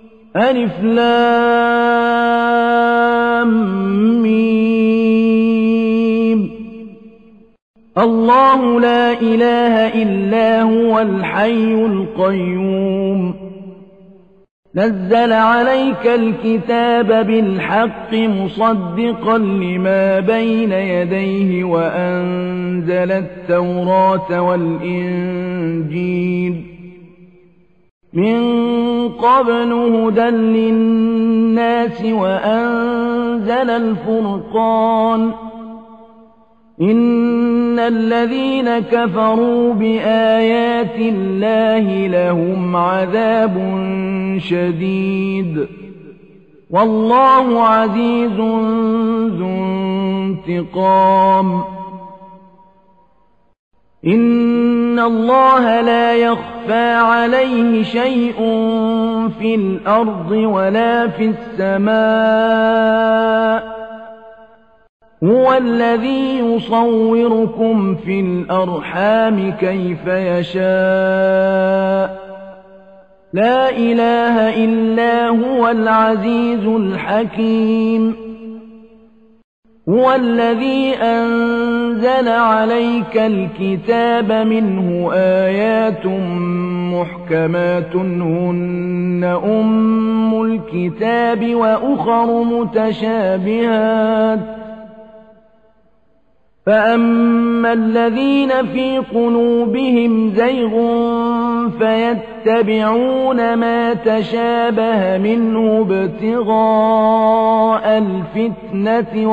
ألف لام ميم. الله لا إله إلا هو الحي القيوم نزل عليك الكتاب بالحق مصدقا لما بين يديه وأنزل التوراة والإنجيل من قبل هدى للناس وأنزل الفرقان إن الذين كفروا بآيات الله لهم عذاب شديد والله عزيز ذو انتقام. إن الله لا يخفى عليه شيء في الأرض ولا في السماء هو الذي يصوركم في الأرحام كيف يشاء لا إله إلا هو العزيز الحكيم. هو الذي أنزل عليك الكتاب منه آيات محكمات هن أم الكتاب وأخر متشابهات فأما الذين في قلوبهم زيغ فيتبعون ما تشابه منه ابتغاء الفتنة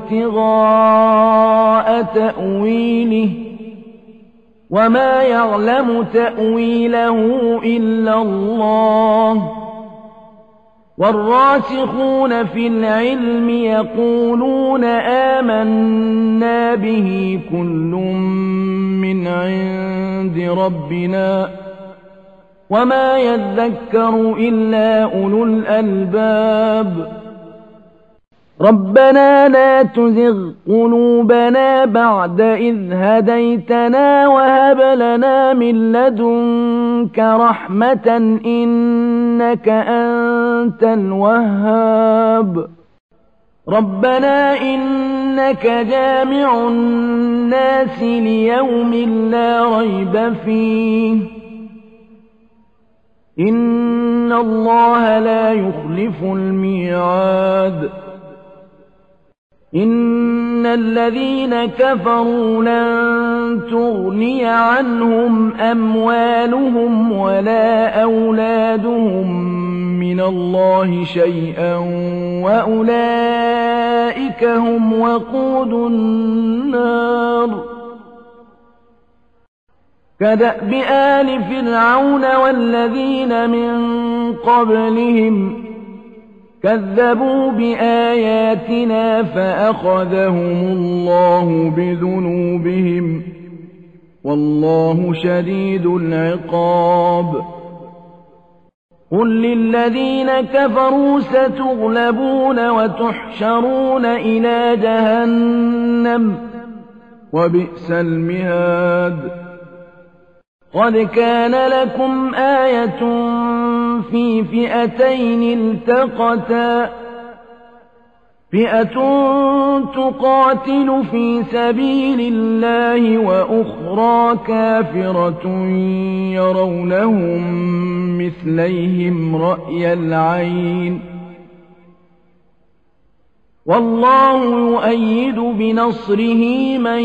وابتغاء تأويله وما يعلم تأويله إلا الله والراسخون في العلم يقولون آمنا به كل من عند ربنا وما يذكر إلا أولو الألباب. ربنا لا تزغ قلوبنا بعد إذ هديتنا وهب لنا من لدنك رحمة إنك أنت الوهاب. ربنا إنك جامع الناس ليوم لا ريب فيه إن الله لا يخلف الميعاد. إن الذين كفروا لن تغني عنهم أموالهم ولا أولادهم من الله شيئا وأولئك هم وقود النار. كدأب آل فرعون والذين من قبلهم كذبوا بآياتنا فأخذهم الله بذنوبهم والله شديد العقاب. قل للذين كفروا ستغلبون وتحشرون إلى جهنم وبئس المهاد. قد كان لكم آية في فئتين التقتا فئة تقاتل في سبيل الله وأخرى كافرة يرونهم مثليهم رأي العين والله يؤيد بنصره من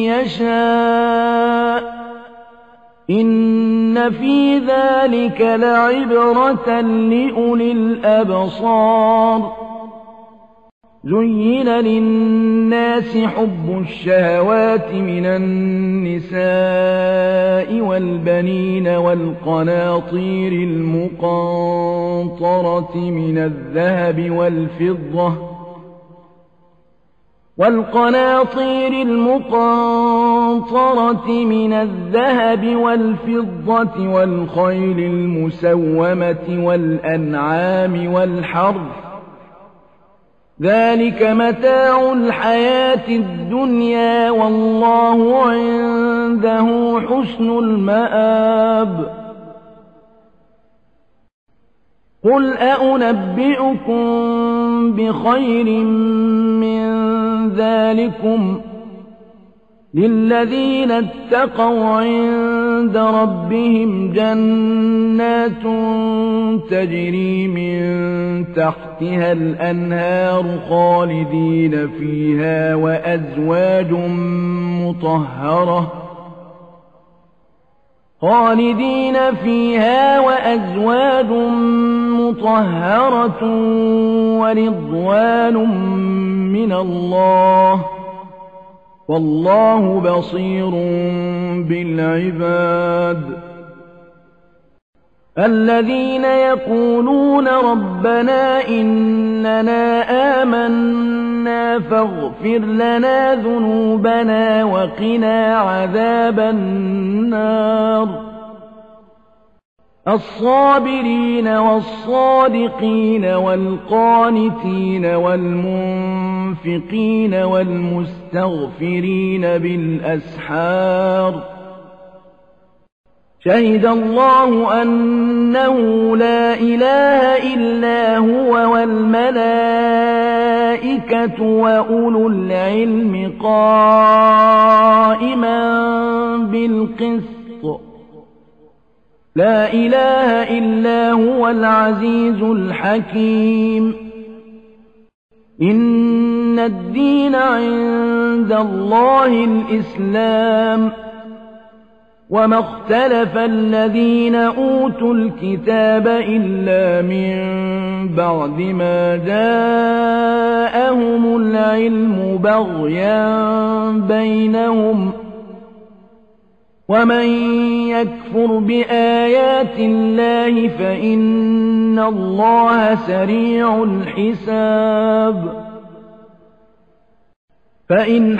يشاء إن في ذلك لعبرة لأولي الأبصار. زين للناس حب الشهوات من النساء والبنين والقناطير المقنطرة من الذهب والفضة والخيل المسومة والأنعام والحرث ذلك متاع الحياة الدنيا والله عنده حسن المآب. قُلْ أَؤُنَبِّئُكُم بِخَيْرٍ مِّن ذَٰلِكُمْ ۚ لِلَّذِينَ اتَّقَوْا عِندَ رَبِّهِمْ جَنَّاتٌ تَجْرِي مِن تَحْتِهَا الْأَنْهَارُ خَالِدِينَ فِيهَا وَأَزْوَاجٌ مُّطَهَّرَةٌ وَرِضْوَانٌ مِّنَ اللَّهِ ۗ وَاللَّهُ بَصِيرٌ بِالْعِبَادِ الَّذِينَ يَقُولُونَ رَبَّنَا إِنَّنَا آمَنَّا فَاغْفِرْ لَنَا ذُنُوبَنَا وَقِنَا عَذَابَ النَّارِ الصَّابِرِينَ وَالصَّادِقِينَ وَالْقَانِتِينَ وَالْمُنفِقِينَ وَالْمُسْتَغْفِرِينَ بِالْأَسْحَارِ شَهِدَ اللَّهُ أَنَّهُ لَا إِلَٰهَ إِلَّا هُوَ وَالْمَلَائِكَةُ وَأُولُو الْعِلْمِ قَائِمًا بِالْقِسْطِ لَا إِلَٰهَ إِلَّا هُوَ الْعَزِيزُ الْحَكِيمُ إِنَّ الدِّينَ عِندَ اللَّهِ الْإِسْلَامُ وَمَا اخْتَلَفَ الَّذِينَ أُوتُوا الْكِتَابَ إِلَّا مِن بَعْدِ مَا جَاءَهُمُ الْعِلْمُ بَغْيًا بَيْنَهُمْ ۗ وَمَن يَكْفُرْ بِآيَاتِ اللَّهِ فَإِنَّ اللَّهَ سَرِيعُ الْحِسَابِ فَإِنْ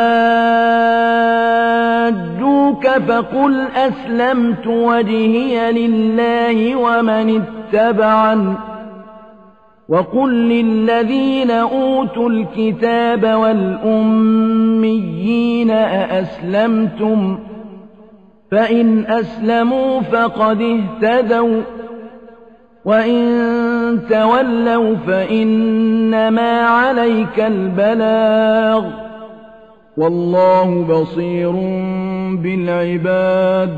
حَاجُّوكَ فَقُلْ أَسْلَمْتُ وَجْهِيَ لِلَّهِ وَمَنِ اتَّبَعَنِ ۗ وَقُل لِّلَّذِينَ أُوتُوا الْكِتَابَ وَالْأُمِّيِّينَ أَأَسْلَمْتُمْ ۚ فَإِنْ أَسْلَمُوا فَقَدِ اهْتَدَوا ۖ وَّإِن تَوَلَّوْا فَإِنَّمَا عَلَيْكَ الْبَلَاغُ ۗ وَاللَّهُ بَصِيرٌ بِالْعِبَادِ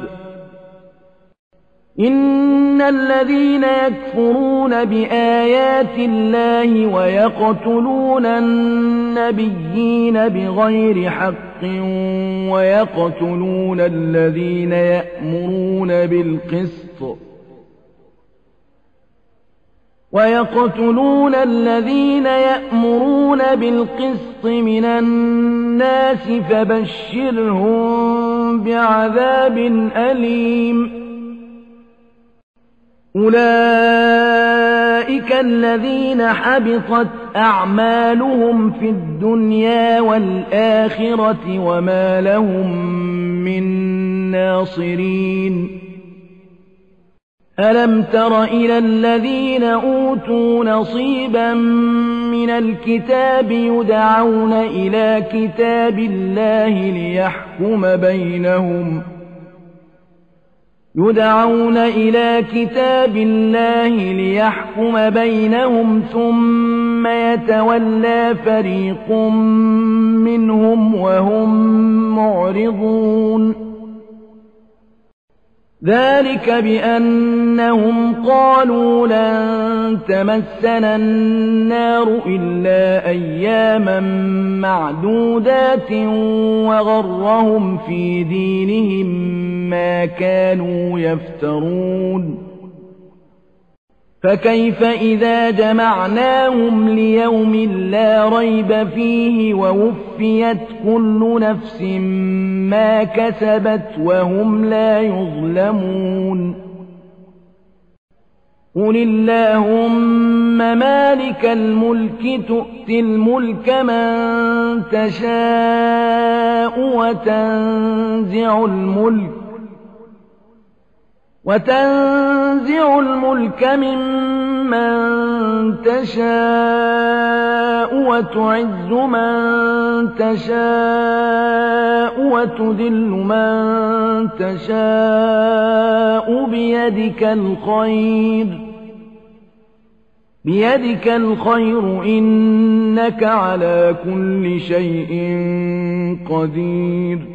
إِنَّ الَّذِينَ يَكْفُرُونَ بِآيَاتِ اللَّهِ وَيَقْتُلُونَ النَّبِيِّينَ بِغَيْرِ حَقٍّ وَيَقْتُلُونَ الَّذِينَ يَأْمُرُونَ بِالْقِسْطِ مِنَ النَّاسِ فَبَشِّرْهُم بِعَذَابٍ أَلِيمٍ أُولَٰئِكَ الَّذِينَ حَبِطَتْ أَعْمَالُهُمْ فِي الدُّنْيَا وَالْآخِرَةِ وَمَا لَهُم مِّن نَّاصِرِينَ أَلَمْ تَرَ إِلَى الَّذِينَ أُوتُوا نَصِيبًا مِّنَ الْكِتَابِ يُدْعَوْنَ إِلَىٰ كِتَابِ اللَّهِ لِيَحْكُمَ بَيْنَهُمْ ثُمَّ يَتَوَلَّىٰ فَرِيقٌ مِّنْهُمْ وَهُم مُّعْرِضُونَ ذَٰلِكَ بِأَنَّهُمْ قَالُوا لَن تَمَسَّنَا النَّارُ إِلَّا أَيَّامًا مَّعْدُودَاتٍ وَغَرَّهُمْ فِي دِينِهِم مَّا كَانُوا يَفْتَرُونَ فَكَيْفَ إِذَا جَمَعْنَاهُمْ لِيَوْمٍ لَّا رَيْبَ فِيهِ وَوُفِّيَتْ كُلُّ نَفْسٍ مَّا كَسَبَتْ وَهُمْ لَا يُظْلَمُونَ قُلِ اللَّهُمَّ مَالِكَ الْمُلْكِ تُؤْتِي الْمُلْكَ مَن تَشَاءُ وَتَنزِعُ الْمُلْكَ مِمَّن تَشَاءُ وَتُعِزُّ مَن تَشَاءُ وَتُذِلُّ مَن تَشَاءُ بِيَدِكَ الْخَيْرُ ۖ بيدك الخير إنك على كل شيء قدير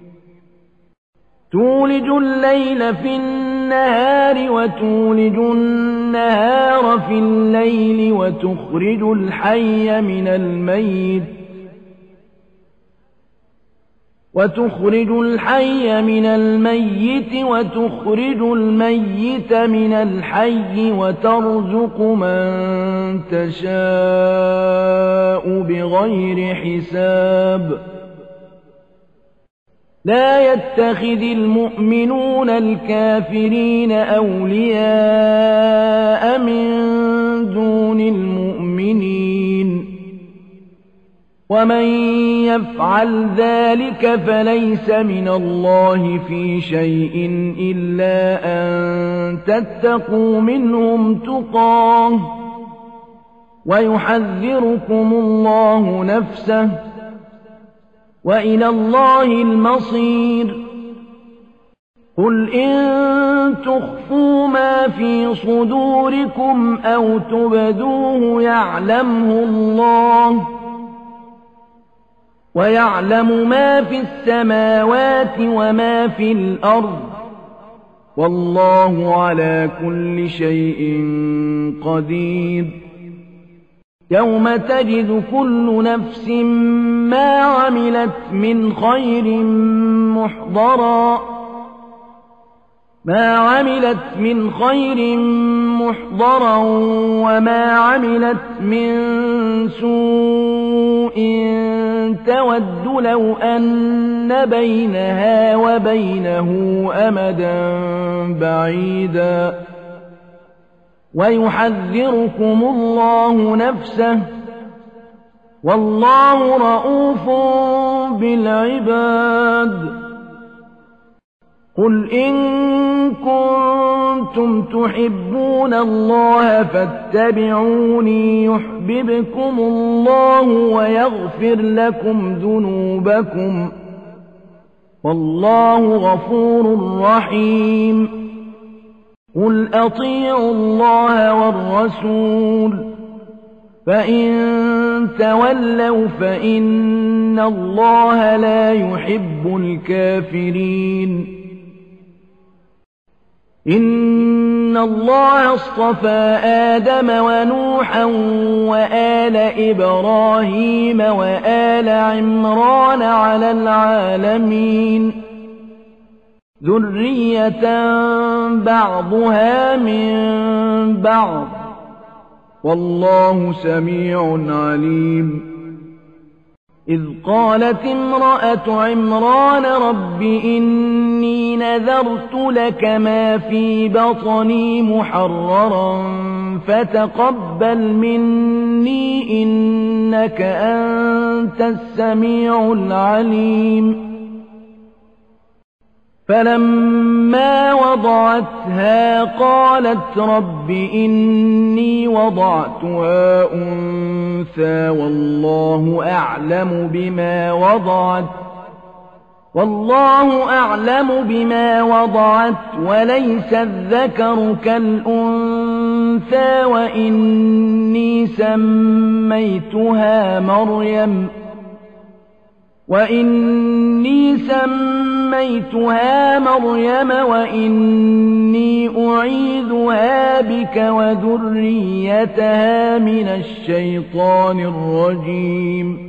تولج الليل في النهار وتولج النهار في الليل وتخرج الحي من الميت وتخرج الميت من الحي وترزق من تشاء بغير حساب لا يتخذ المؤمنون الكافرين أولياء من دون المؤمنين ومن يفعل ذلك فليس من الله في شيء إلا أن تتقوا منهم تقاه ويحذركم الله نفسه وإلى الله المصير قل إن تخفوا ما في صدوركم أو تبدوه يعلمه الله ويعلم ما في السماوات وما في الأرض والله على كل شيء قدير يوم تجد كل نفس ما عملت من خير محضرا وما عملت من سوء تود لو أن بينها وبينه أمدا بعيدا ويحذركم الله نفسه والله رءوف بالعباد قل إن كنتم تحبون الله فاتبعوني يحببكم الله ويغفر لكم ذنوبكم والله غفور رحيم قل أطيعوا الله والرسول فإن تولوا فإن الله لا يحب الكافرين إن الله اصطفى آدم ونوحا وآل إبراهيم وآل عمران على العالمين ذرية بعضها من بعض والله سميع عليم إذ قالت امرأة عمران رب إني نذرت لك ما في بطني محررا فتقبل مني إنك أنت السميع العليم فلما وضعتها قالت رب إني وضعتها أنثى والله أعلم بما وضعت وليس الذكر كالأنثى وإني سميتها مريم وإني أعيذها بك وذريتها من الشيطان الرجيم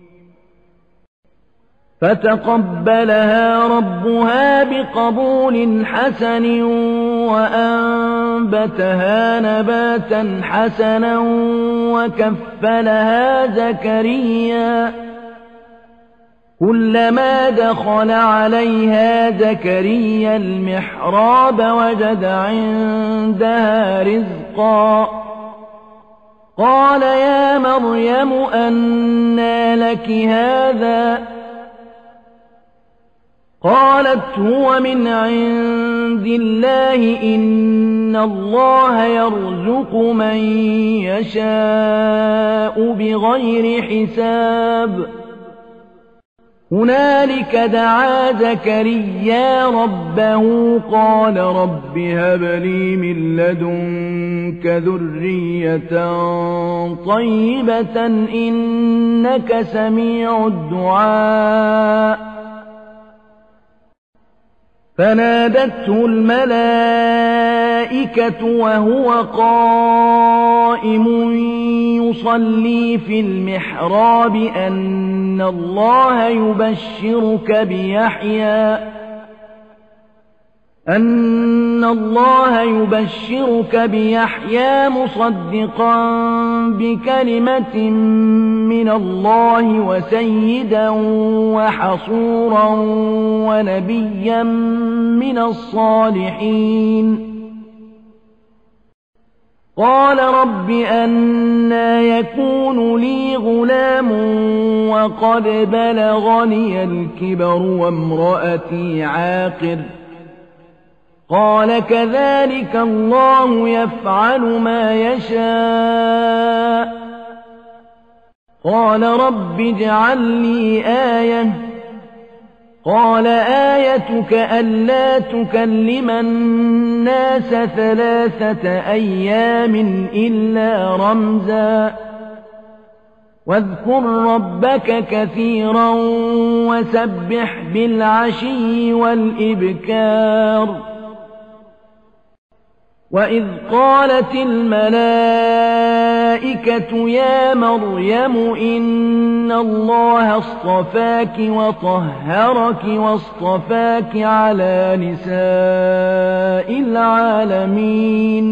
فتقبلها ربها بقبول حسن وأنبتها نباتا حسنا وكفلها زكريا كلما دخل عليها زكريا المحراب وجد عندها رزقا قال يا مريم أنى لك هذا قالت هو من عند الله إن الله يرزق من يشاء بغير حساب هنالك دعا زكريا ربه قال رب هب لي من لدنك ذرية طيبة إنك سميع الدعاء فنادته الملائكة وهو قائم يصلي في المحراب أن الله يبشرك بيحيى مصدقا بكلمة من الله وسيدا وحصورا ونبيا من الصالحين قال رب أنى يكون لي غلام وقد بلغني الكبر وامرأتي عاقر قال كذلك الله يفعل ما يشاء قال رب اجعل لي آية قال آيتك ألا تكلم الناس 3 أيام إلا رمزا واذكر ربك كثيرا وسبح بالعشي والإبكار وإذ قالت الملائكة يا مريم إن الله اصطفاك وطهرك واصطفاك على نساء العالمين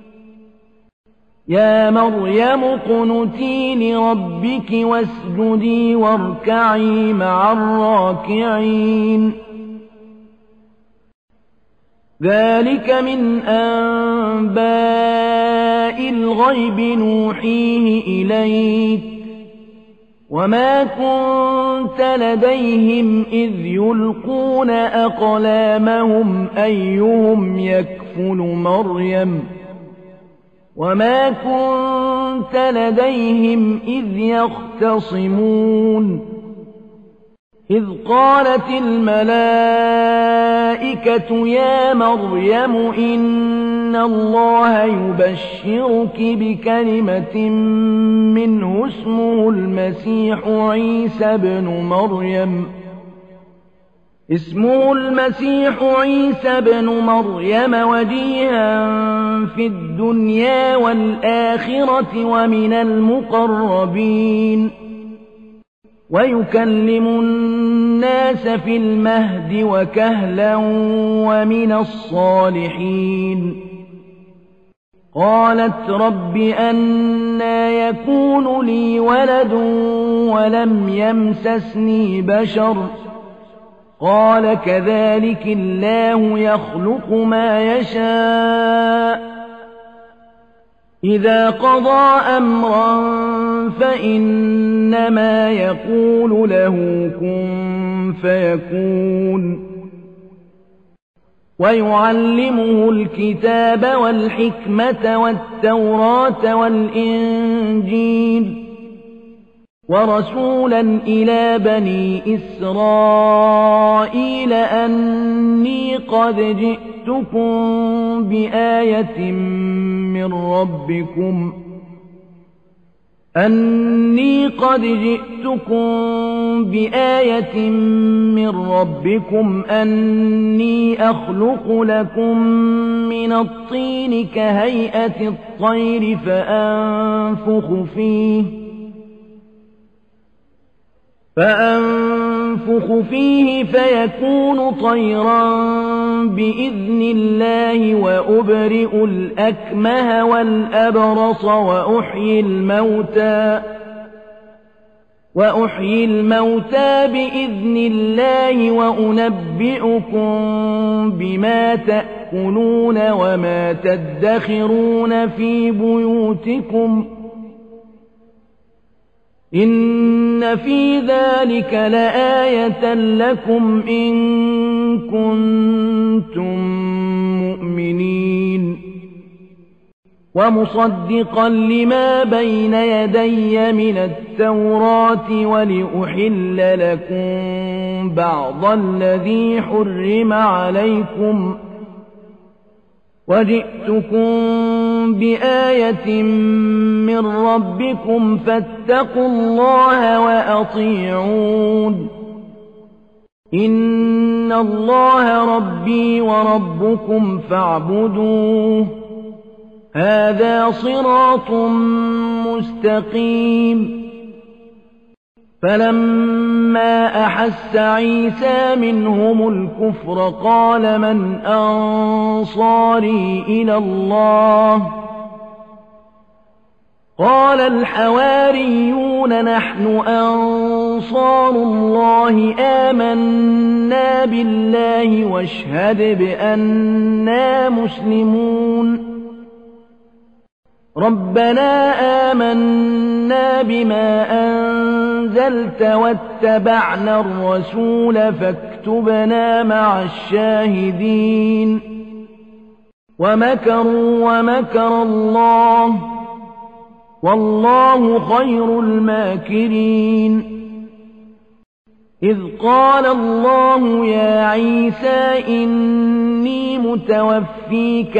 يا مريم اقنتي لربك واسجدي واركعي مع الراكعين ذلك من أنباء الغيب نوحيه إليك وما كنت لديهم إذ يلقون أقلامهم أيهم يكفل مريم وما كنت لديهم إذ يختصمون إذ قالت الملائكة يا مريم إن الله يبشرك بكلمة منه اسمه المسيح عيسى بن مريم وجيها في الدنيا والآخرة ومن المقربين ويكلم الناس في المهد وكهلا ومن الصالحين قالت رب أنى يكون لي ولد ولم يمسسني بشر قال كذلك الله يخلق ما يشاء إذا قضى أمرا فإنما يقول له كن فيكون ويعلمه الكتاب والحكمة والتوراة والإنجيل ورسولا إلى بني إسرائيل أني قد جئتكم بآية من ربكم أني أخلق لكم من الطين كهيئة الطير فأنفخ فيه فيكون طيرا بإذن الله وأبرئ الأكمه والأبرص وأحيي الموتى بإذن الله وأنبئكم بما تأكلون وما تدخرون في بيوتكم إن في ذلك لآية لكم إن كنتم مؤمنين ومصدقا لما بين يدي من التوراة ولأحل لكم بعض الذي حرم عليكم وجئتكم بآية من ربكم فاتقوا الله وأطيعون إن الله ربي وربكم فاعبدوه هذا صراط مستقيم فلما أحس عيسى منهم الكفر قال من أنصاري إلى الله قال الحواريون نحن أنصار الله آمنا بالله واشهد بأننا مسلمون ربنا آمنا بما أنزلت واتبعنا الرسول فاكتبنا مع الشاهدين ومكروا ومكر الله والله خير الماكرين إذ قال الله يا عيسى إني متوفيك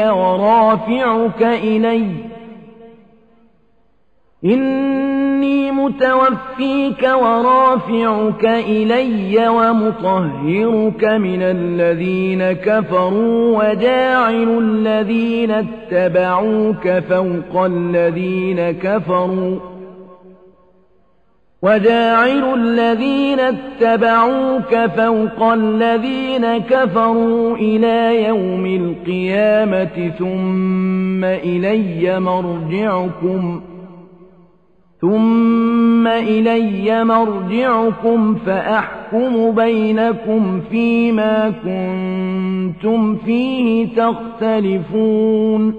ورافعك إلي ومطهرك من الذين كفروا وجاعل الذين اتبعوك فوق الذين كفروا إلى يوم القيامة ثم إلي مرجعكم فأحكم بينكم فيما كنتم فيه تختلفون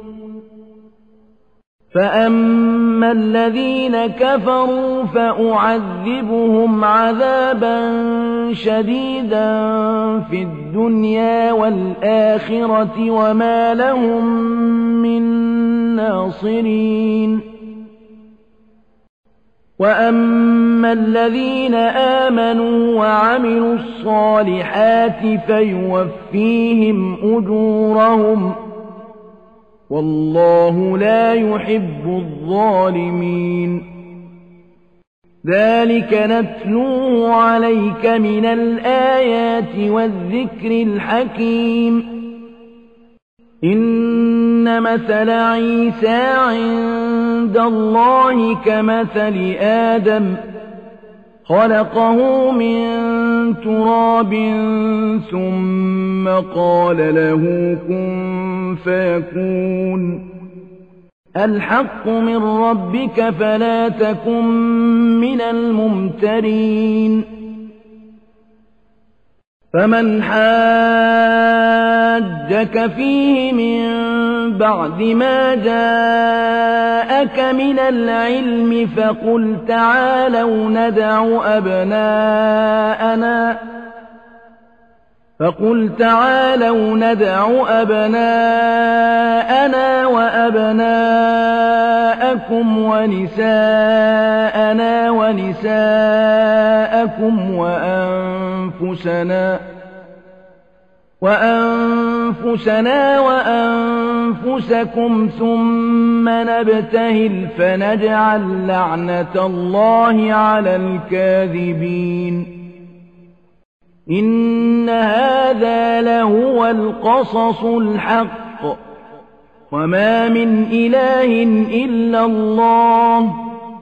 فأما الذين كفروا فأعذبهم عذابا شديدا في الدنيا والآخرة وما لهم من ناصرين وأما الذين آمنوا وعملوا الصالحات فيوفيهم أجورهم والله لا يحب الظالمين ذلك نتلوه عليك من الآيات والذكر الحكيم إن مثل عيسى عند الله كمثل آدم خلقه من تراب ثم قال له كن فيكون الحق من ربك فلا تكن من الممترين فمن حاجك فيه من بعد ما جاءك من العلم فقل تعالوا ندع أبناءنا وأبناءكم ونساءنا ونساءكم وأنفسنا وأنفسكم ثم نبتهل فنجعل لعنة الله على الكاذبين إن هذا لهو القصص الحق وما من إله إلا الله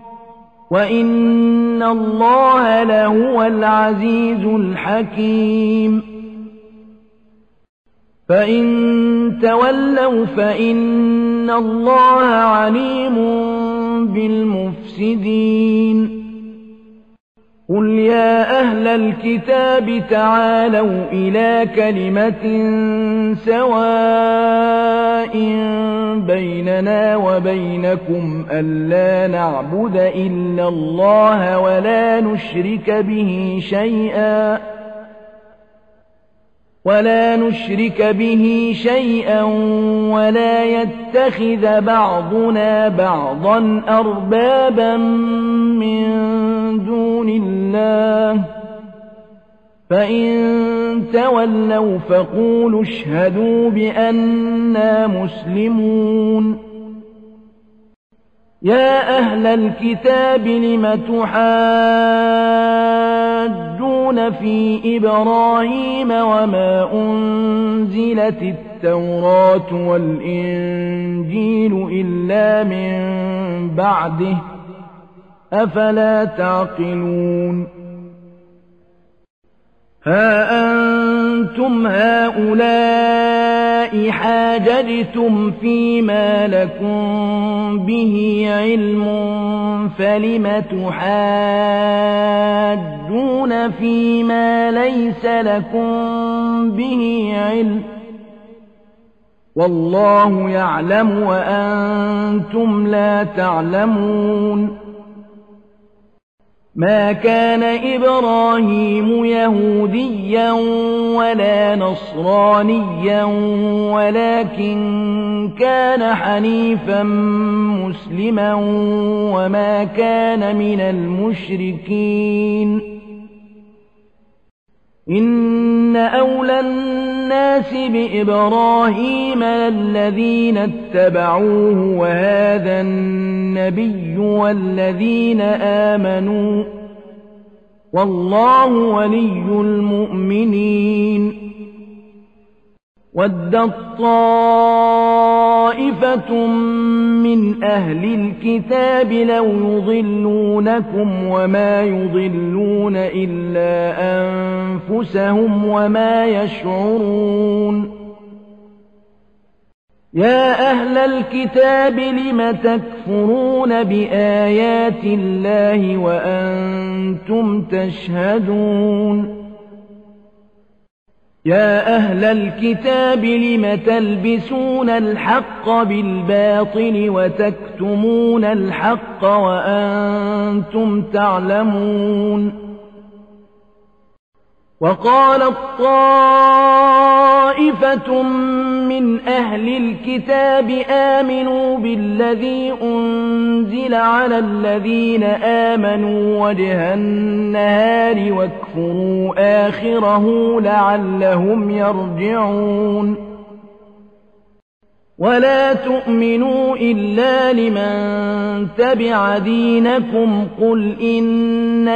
وإن الله لهو العزيز الحكيم فإن تولوا فإن الله عليم بالمفسدين قل يا أهل الكتاب تعالوا إلى كلمة سواء بيننا وبينكم ألا نعبد إلا الله ولا نشرك به شيئا ولا نشرك به شيئا ولا يتخذ بعضنا بعضا أربابا من دون الله فإن تولوا فقولوا اشهدوا بأننا مسلمون يا أهل الكتاب لم تحاجون في إبراهيم وما أنزلت التوراة والإنجيل إلا من بعده أفلا تعقلون ها أنتم هؤلاء حاججتم فيما لكم به علم فلم تحاجون فيما ليس لكم به علم والله يعلم وأنتم لا تعلمون ما كان إبراهيم يهوديا ولا نصرانيا ولكن كان حنيفا مسلما وما كان من المشركين إن أولى الناس بإبراهيم الذين اتبعوه وهذا النبي والذين آمنوا والله ولي المؤمنين ودت طائفة من أهل الكتاب لو يضلونكم وما يضلون إلا أنفسهم وما يشعرون يا أهل الكتاب لم تكفرون بآيات الله وأنتم تشهدون يا أهل الكتاب لم تلبسون الحق بالباطل وتكتمون الحق وأنتم تعلمون وقالت طائفة من أهل الكتاب آمنوا بالذي أنزل على الذين آمنوا وجه النهار واكفروا آخره لعلهم يرجعون ولا تؤمنوا إلا لمن تبع دينكم قل إن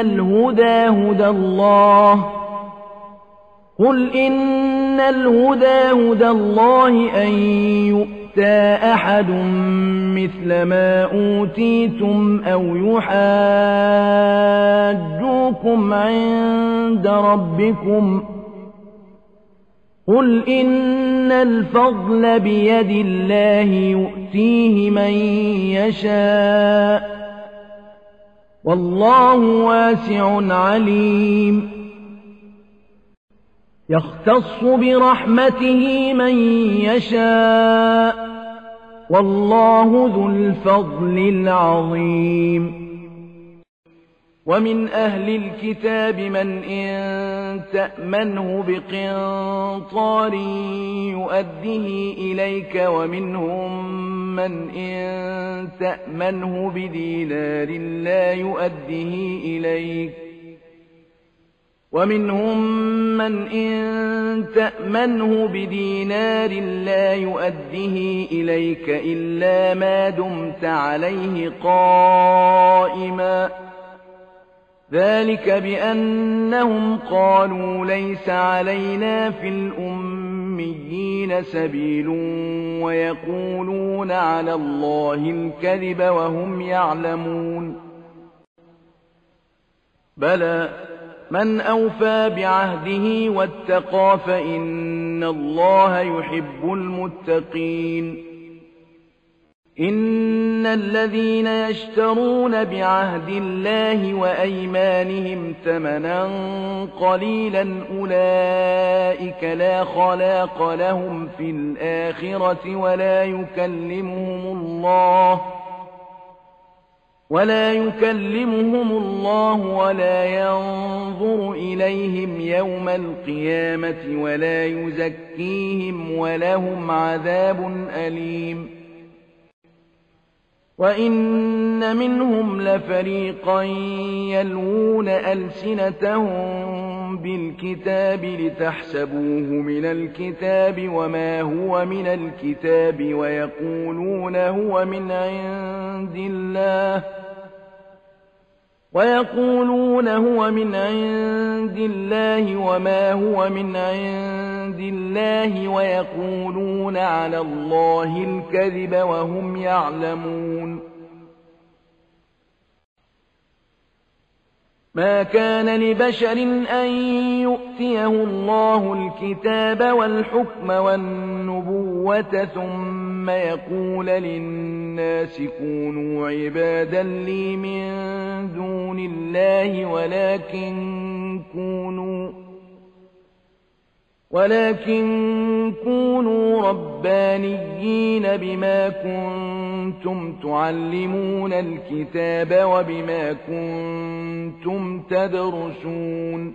الهدى هدى الله أن يؤتى أحد مثل ما أوتيتم أو يحاجوكم عند ربكم قل إن الفضل بيد الله يؤتيه من يشاء والله واسع عليم يختص برحمته من يشاء والله ذو الفضل العظيم ومن أهل الكتاب من إن تأمنه بقنطار يؤديه إليك ومنهم من إن تأمنه بدينار لا يؤديه إليك ومنهم من إن تأمنه بدينار لا يؤديه إليك إلا ما دمت عليه قائما ذلك بأنهم قالوا ليس علينا في الأميين سبيل ويقولون على الله الكذب وهم يعلمون بلى من أوفى بعهده واتقى فإن الله يحب المتقين إن الذين يشترون بعهد الله وأيمانهم ثمنا قليلا أولئك لا خلاق لهم في الآخرة ولا يكلمهم الله ولا ينظر إليهم يوم القيامة ولا يزكيهم ولهم عذاب أليم وإن منهم لفريقا يلوون ألسنتهم بالكتاب لتحسبوه من الكتاب وما هو من الكتاب ويقولون هو من عند الله وما هو من عند الله ويقولون على الله الكذب وهم يعلمون ما كان لبشر أن يؤتيه الله الكتاب والحكم والنبوة ثم يقول للناس كونوا عبادا لي من دون الله ولكن كونوا ربانيين بما كنتم تعلمون الكتاب وبما كنتم تدرسون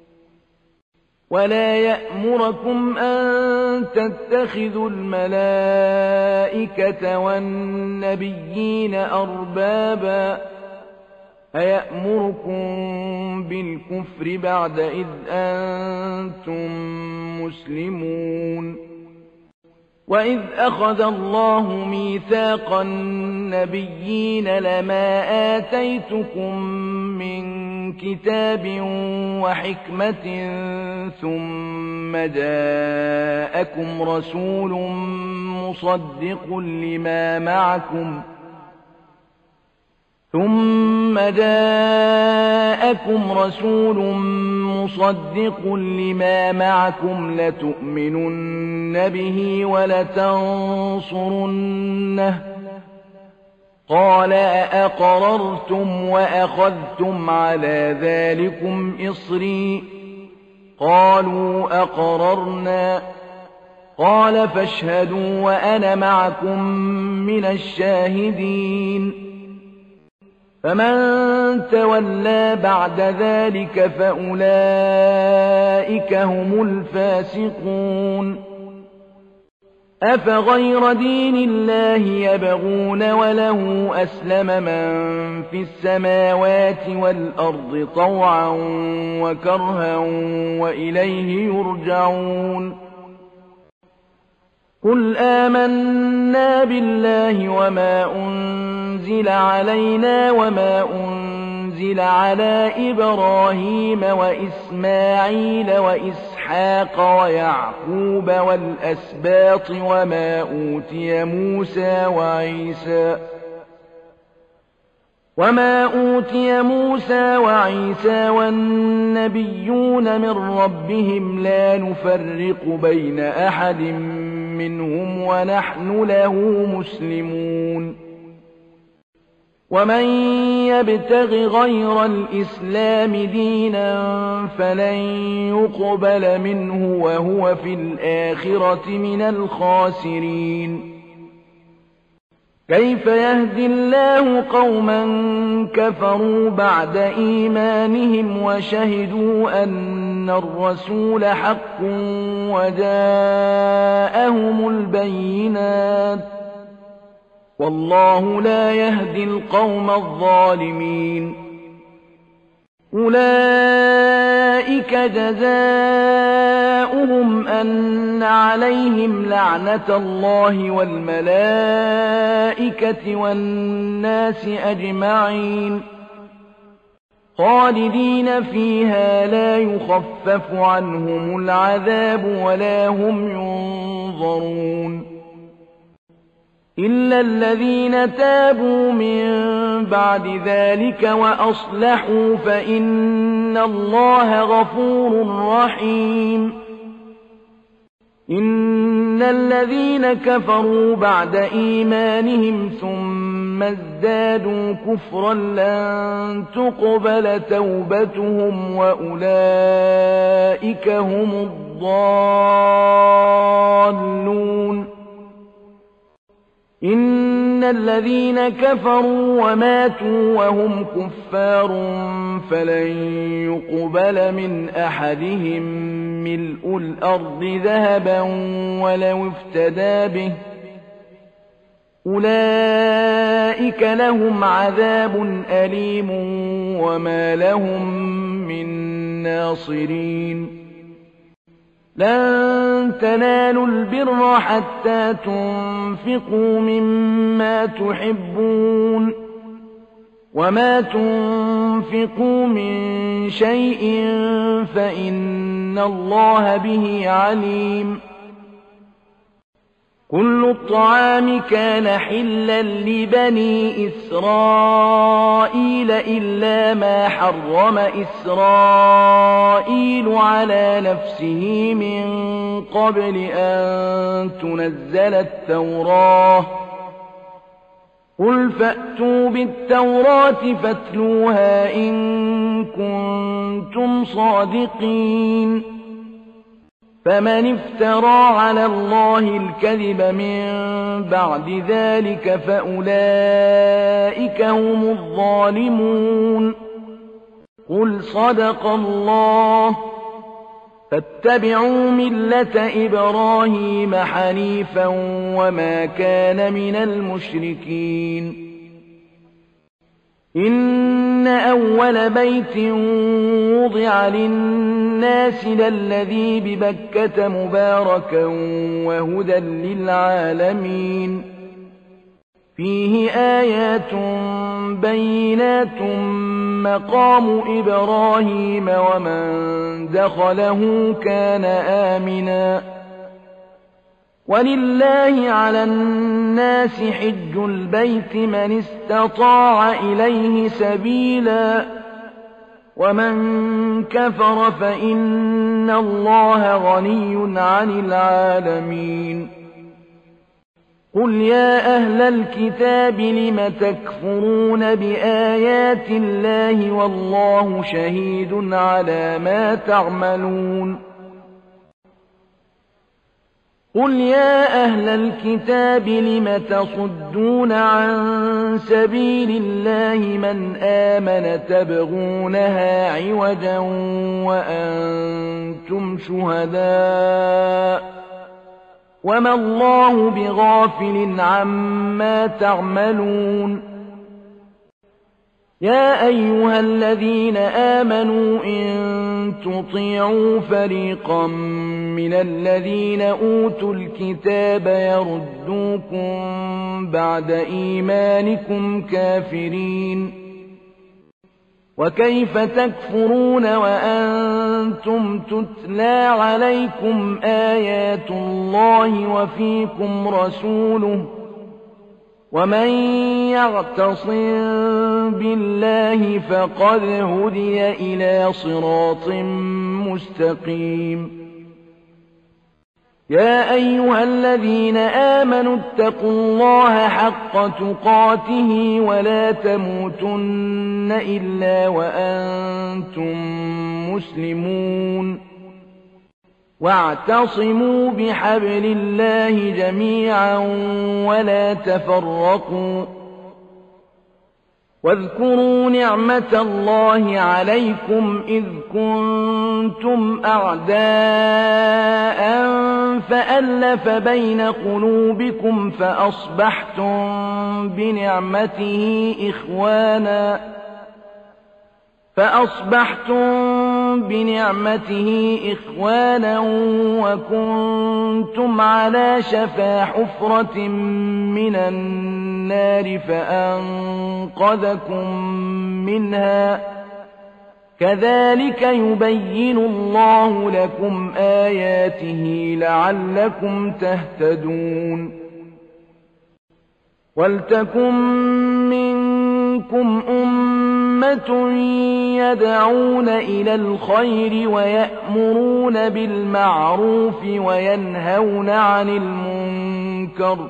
ولا يأمركم أن تتخذوا الملائكة والنبيين أربابا أيأمركم بالكفر بعد إذ أنتم مسلمون وإذ أخذ الله ميثاق النبيين لما آتيتكم من كتاب وحكمة ثم جاءكم رسول مصدق لما معكم لتؤمنن به ولتنصرنه قال أأقررتم وأخذتم على ذلكم إصري قالوا أقررنا قال فاشهدوا وأنا معكم من الشاهدين فمن تولى بعد ذلك فأولئك هم الفاسقون أفغير دين الله يبغون وله أسلم من في السماوات والأرض طوعا وكرها وإليه يرجعون قل آمنا بالله وما أنزل علينا وما أنزل على إبراهيم وإسماعيل وإسحاق ويعقوب والأسباط وما أوتي موسى وعيسى والنبيون من ربهم لا نفرق بين أحد منهم ونحن له مسلمون ومن يبتغ غير الإسلام دينا فلن يقبل منه وهو في الآخرة من الخاسرين كيف يهدي الله قوما كفروا بعد إيمانهم وشهدوا أن الرسول حق وجاءهم البينات والله لا يهدي القوم الظالمين أولئك جزاؤهم أن عليهم لعنة الله والملائكة والناس أجمعين خالدين فيها لا يخفف عنهم العذاب ولا هم ينظرون إلا الذين تابوا من بعد ذلك وأصلحوا فإن الله غفور رحيم إن الذين كفروا بعد إيمانهم ثم ازدادوا كفرا لن تقبل توبتهم وأولئك هم الضالون إن الذين كفروا وماتوا وهم كفار فلن يقبل من أحدهم ملء الأرض ذهبا ولو افتدى به أولئك لهم عذاب أليم وما لهم من ناصرين لن تنالوا البر حتى تنفقوا مما تحبون وما تنفقوا من شيء فإن الله به عليم كل الطعام كان حلا لبني إسرائيل إلا ما حرم إسرائيل على نفسه من قبل أن تنزل التوراة قل فأتوا بالتوراة فاتلوها إن كنتم صادقين فمن افترى على الله الكذب من بعد ذلك فأولئك هم الظالمون قل صدق الله فاتبعوا ملة إبراهيم حنيفا وما كان من المشركين إن أول بيت وضع للناس للذي ببكة مباركا وهدى للعالمين فيه آيات بينات مقام إبراهيم ومن دخله كان آمنا ولله على الناس حج البيت من استطاع إليه سبيلا ومن كفر فإن الله غني عن العالمين قل يا أهل الكتاب لم تكفرون بآيات الله والله شهيد على ما تعملون قل يا أهل الكتاب لم تصدون عن سبيل الله من آمن تبغونها عوجا وأنتم شهداء وما الله بغافل عما تعملون يا أيها الذين آمنوا إن تطيعوا فريقا من الذين أوتوا الكتاب يردوكم بعد إيمانكم كافرين وكيف تكفرون وأنتم تتلى عليكم آيات الله وفيكم رسوله ومن يعتصم بالله فقد هدي إلى صراط مستقيم يا أيها الذين آمنوا اتقوا الله حق تقاته ولا تموتن إلا وأنتم مسلمون واعتصموا بحبل الله جميعا ولا تفرقوا واذكروا نعمة الله عليكم إذ كنتم أعداء فألف بين قلوبكم فأصبحتم بنعمته إخوانا وكنتم على شفا حفرة من النار فأنقذكم منها كذلك يبين الله لكم آياته لعلكم تهتدون ولتكن منكم أمة يدعون إلى الخير ويأمرون بالمعروف وينهون عن المنكر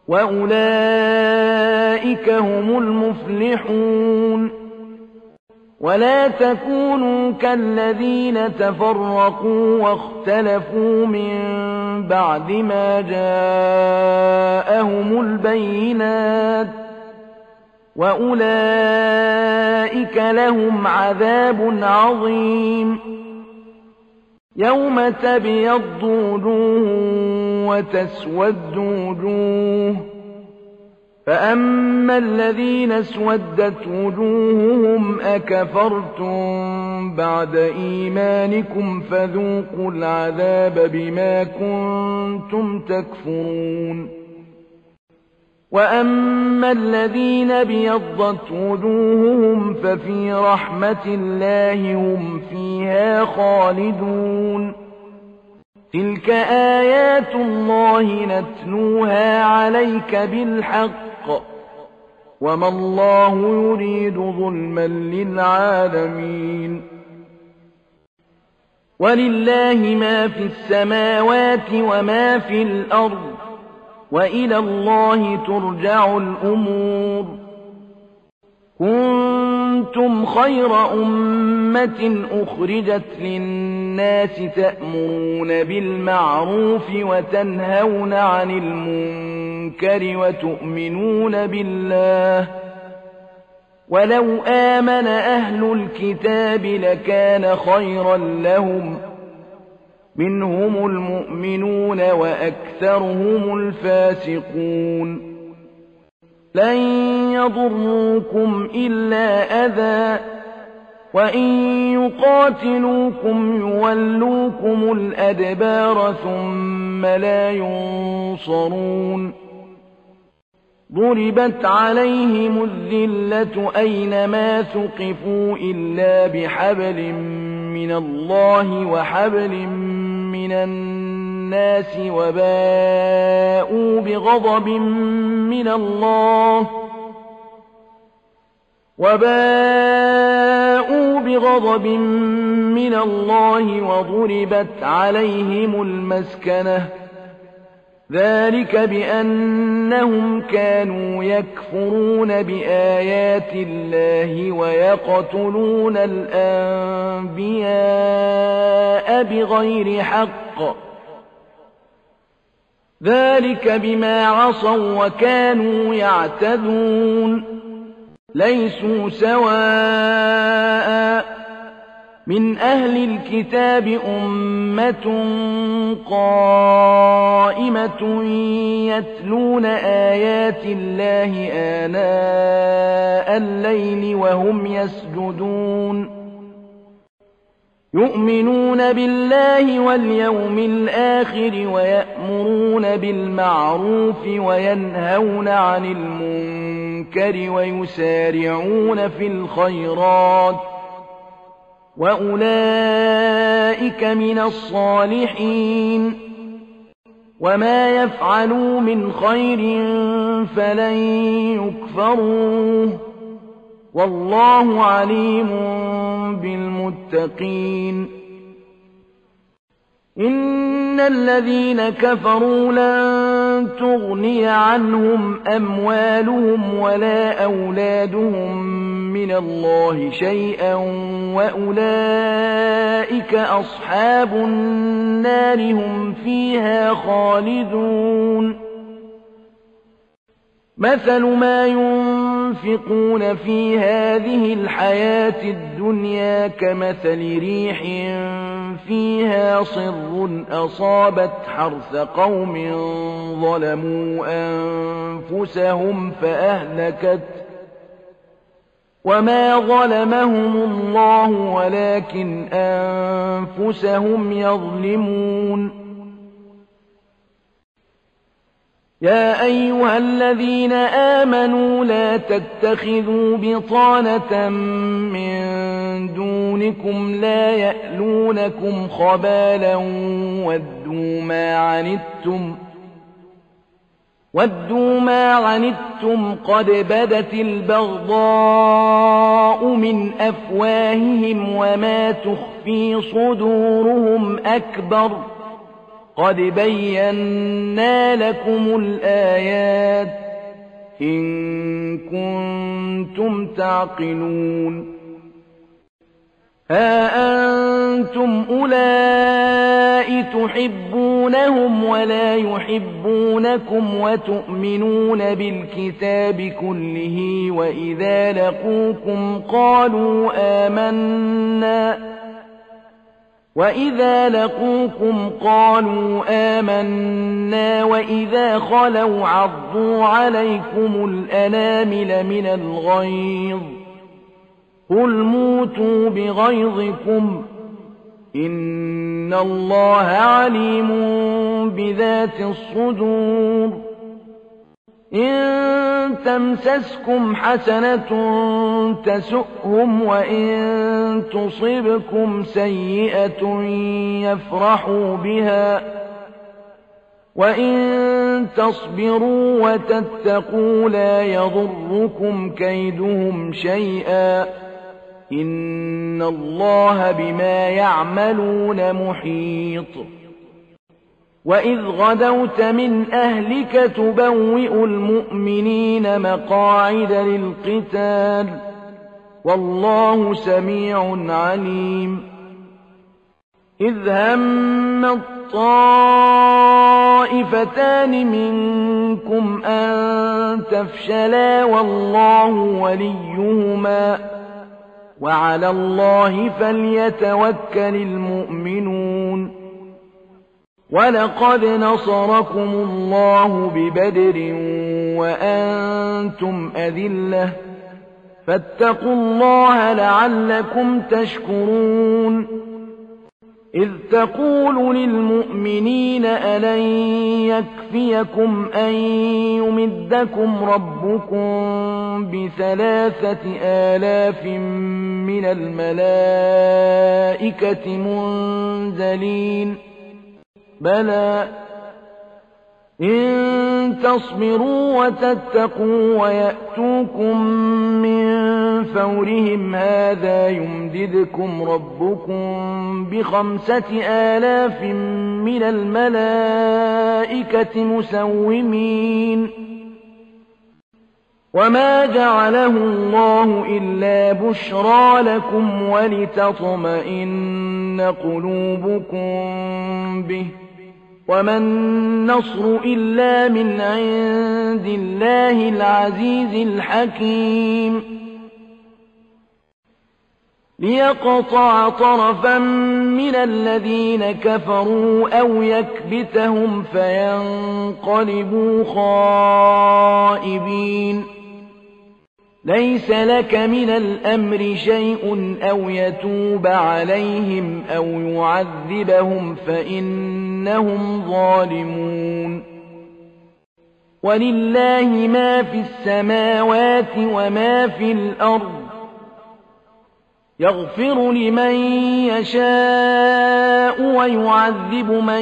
وأولئك هم المفلحون ولا تكونوا كالذين تفرقوا واختلفوا من بعد ما جاءهم البينات وأولئك لهم عذاب عظيم يوم تبيض وجوه وتسود وجوه فأما الذين اسودت وجوههم أكفرتم بعد إيمانكم فذوقوا العذاب بما كنتم تكفرون وأما الذين ابيضت وجوههم ففي رحمة الله هم فيها خالدون تلك آيات الله نتلوها عليك بالحق وما الله يريد ظلما للعالمين ولله ما في السماوات وما في الأرض وإلى الله ترجع الأمور كنتم خير أمة أخرجت للناس تأمرون بالمعروف وتنهون عن المنكر وتؤمنون بالله ولو آمن أهل الكتاب لكان خيرا لهم منهم المؤمنون وأكثرهم الفاسقون لن يضروكم إلا أذى وإن يقاتلوكم يولوكم الأدبار ثم لا ينصرون ضربت عليهم الذلة أينما ثقفوا إلا بحبل من الله وحبل من الناس وباءوا بغضب من الله وضربت عليهم المسكنة ذلك بأنهم كانوا يكفرون بآيات الله ويقتلون الأنبياء بغير حق ذلك بما عصوا وكانوا يعتدون ليسوا سواء من أهل الكتاب أمة قائمة يتلون آيات الله آناء الليل وهم يسجدون يؤمنون بالله واليوم الآخر ويأمرون بالمعروف وينهون عن المنكر ويسارعون في الخيرات وأولئك من الصالحين وما يفعلوا من خير فلن يكفروه والله عليم بالمتقين إن الذين كفروا لن تغني عنهم أموالهم ولا أولادهم من الله شيئا وأولئك أصحاب النار هم فيها خالدون مثل ما ينفقون في هذه الحياة الدنيا كمثل ريح فيها صر أصابت حرث قوم ظلموا أنفسهم فأهلكت وما ظلمهم الله ولكن أنفسهم يظلمون يا أيها الذين آمنوا لا تتخذوا بطانة من دونكم لا يألونكم خبالا ودوا ما عنتم قد بدت البغضاء من أفواههم وما تخفي صدورهم أكبر قد بينا لكم الآيات إن كنتم تعقلون ها أنتم أولئك تحبونهم ولا يحبونكم وتؤمنون بالكتاب كله وإذا لقوكم قالوا آمنا وإذا خلوا عضوا عليكم الأنامل من الغيظ قل موتوا بغيظكم إن الله عليم بذات الصدور إن تمسسكم حسنة تسؤهم وإن تصبكم سيئة يفرحوا بها وإن تصبروا وتتقوا لا يضركم كيدهم شيئا إن الله بما يعملون محيط وإذ غدوت من أهلك تبوئ المؤمنين مقاعد للقتال والله سميع عليم إذ هم الطائفتان منكم أن تفشلا والله وليهما وعلى الله فليتوكل المؤمنون ولقد نصركم الله ببدر وأنتم أذلة فاتقوا الله لعلكم تشكرون إذ تقول للمؤمنين ألن يكفيكم أن يمدكم ربكم ب3,000 من الملائكة منزلين بلى إن تصبروا وتتقوا ويأتوكم من فورهم هذا يمددكم ربكم ب5,000 من الملائكة مسومين وما جعله الله إلا بشرى لكم ولتطمئن قلوبكم به وما النصر إلا من عند الله العزيز الحكيم ليقطع طرفا من الذين كفروا أو يكبتهم فينقلبوا خائبين ليس لك من الأمر شيء أو يتوب عليهم أو يعذبهم فإنهم ظالمون ولله ما في السماوات وما في الأرض يغفر لمن يشاء ويعذب من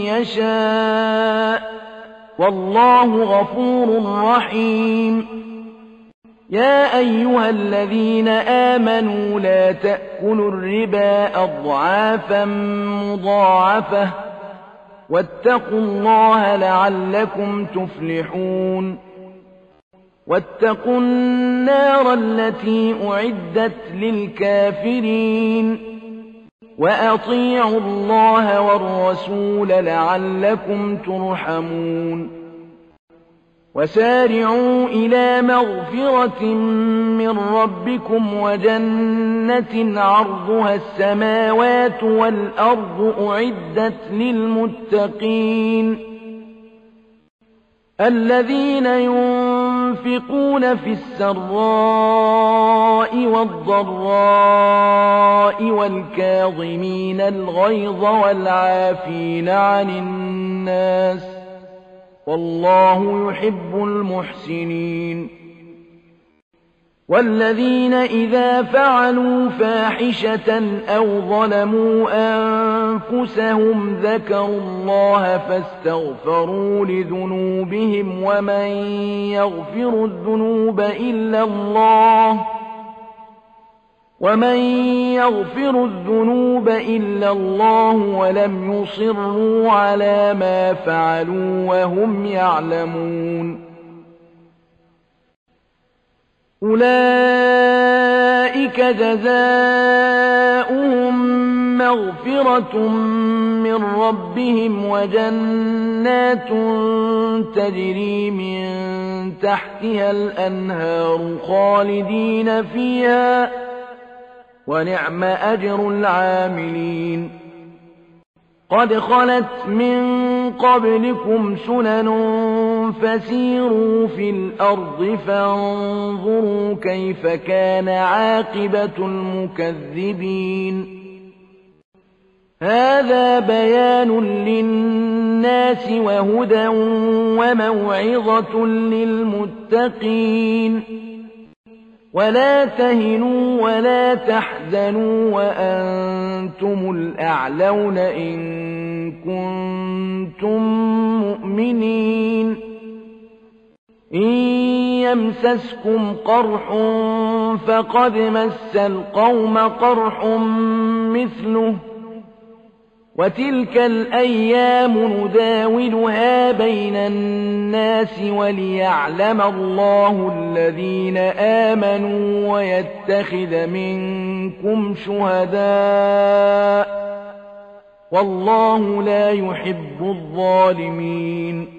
يشاء والله غفور رحيم يا أيها الذين آمنوا لا تأكلوا الربا أضعافا مضاعفة واتقوا الله لعلكم تفلحون واتقوا النار التي أعدت للكافرين وأطيعوا الله والرسول لعلكم ترحمون وسارعوا إلى مغفرة من ربكم وجنة عرضها السماوات والأرض أعدت للمتقين الذين ينفقون في السراء والضراء والكاظمين الغيظ والعافين عن الناس والله يحب المحسنين والذين إذا فعلوا فاحشة أو ظلموا أنفسهم ذكروا الله فاستغفروا لذنوبهم ومن يغفر الذنوب إلا الله ولم يصروا على ما فعلوا وهم يعلمون أولئك جزاؤهم مغفرة من ربهم وجنات تجري من تحتها الأنهار خالدين فيها ونعم أجر العاملين قد خلت من قبلكم سنن فسيروا في الأرض فانظروا كيف كان عاقبة المكذبين هذا بيان للناس وهدى وموعظة للمتقين ولا تهنوا ولا تحزنوا وأنتم الأعلون إن كنتم مؤمنين إن يمسسكم قرح فقد مس القوم قرح مثله وتلك الأيام نداولها بين الناس وليعلم الله الذين آمنوا ويتخذ منكم شهداء والله لا يحب الظالمين